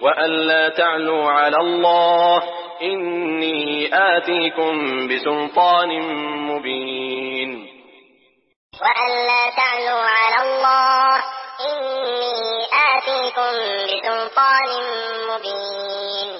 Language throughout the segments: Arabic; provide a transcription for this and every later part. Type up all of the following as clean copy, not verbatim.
وألا تعلوا على الله إني آتيكم بسلطان مبين وألا تعلوا على الله إني آتيكم بسلطان مبين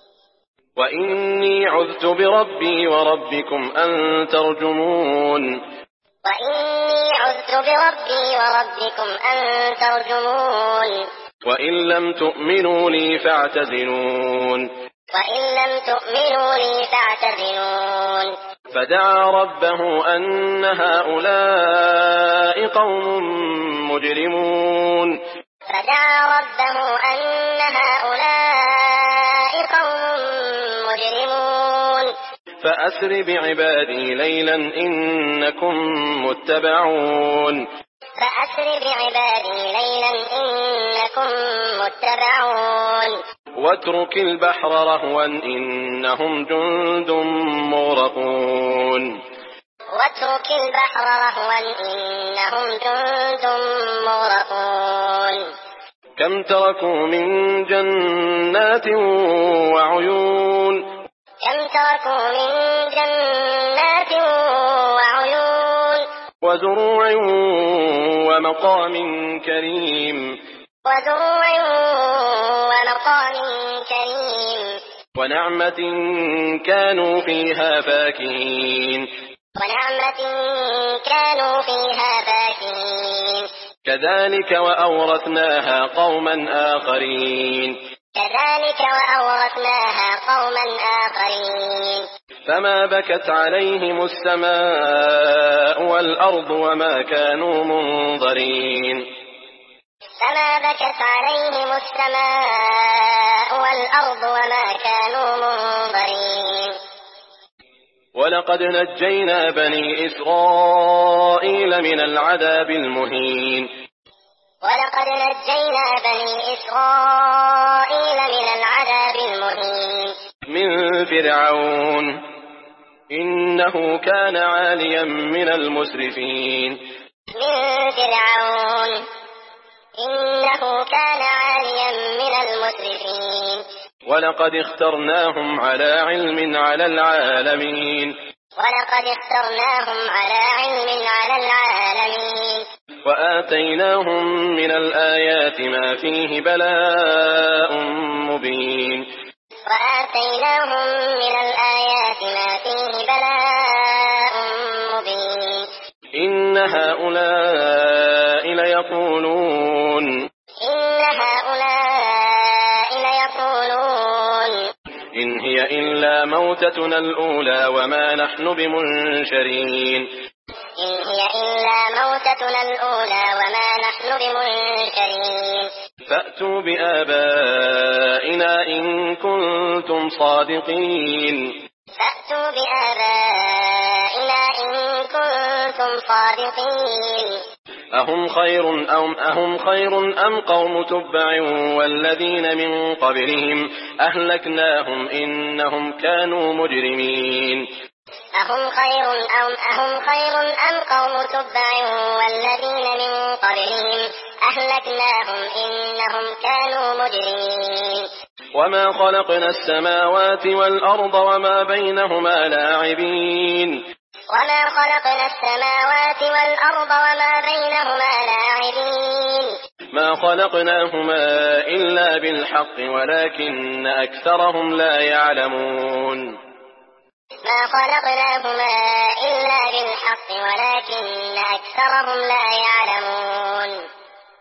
وإني عذت بربي وربكم أن ترجمون وإني عذت بربي وربكم أن ترجمون وإن لم تؤمنوا لي فاعتزلون وإن لم تؤمنوا لي فاعتزلون فدعا ربه أن هؤلاء قوم مجرمون فدعا ربه أن هؤلاء قوم مجرمون فأسر بعبادي ليلا إنكم متبعون فأسر بعبادي ليلا إنكم متبعون واترك البحر رهوا إنهم جند مغرقون واترك البحر رهوا إنهم جند مغرقون كم تركوا من جنات وعيون كم تركوا من جنات وعيون وزروع ومقام كريم وزروع ومقام كريم ونعمة كانوا فيها فاكهين ونعمة كانوا فيها فاكهين كذلك وأورثناها قوما آخرين كذلك وأورثناها قوما آخرين فما بكت عليهم السماء والأرض وما كانوا منظرين فما بكت عليهم السماء والأرض وما كانوا منظرين ولقد نجينا بني إسرائيل من العذاب المهين ولقد نجينا بني إسرائيل من العذاب المهين من فرعون إنه كان عاليا من المسرفين من فرعون إنه كان عاليا من المسرفين ولقد اخترناهم على علم على العالمين ولقد اخترناهم على علم على العالمين وآتيناهم من الآيات ما فيه بلاء مبين وآتيناهم من الآيات ما فيه بلاء مبين إن هؤلاء ليقولون إن هؤلاء ليقولون إن هي إلا موتتنا الأولى وما نحن بمنشرين إن هي إلا موتتنا الأولى وما نحن بمنشرين فأتوا بآبائنا إن كنتم صادقين فأتوا بآبائنا إن كنتم صادقين أهم خير أم قوم تبع والذين من قبلهم أهلكناهم إنهم كانوا مجرمين أهم خير أم قوم تبع والذين من قبلهم أهلكناهم إنهم كانوا مجرمين وما خلقنا السماوات والأرض وما بينهما لاعبين وما خلقنا السماوات والأرض وما بينهما لاعبين ما خلقناهما إلا بالحق ولكن أكثرهم لا يعلمون ما خلقناهما إلا بالحق ولكن أكثرهم لا يعلمون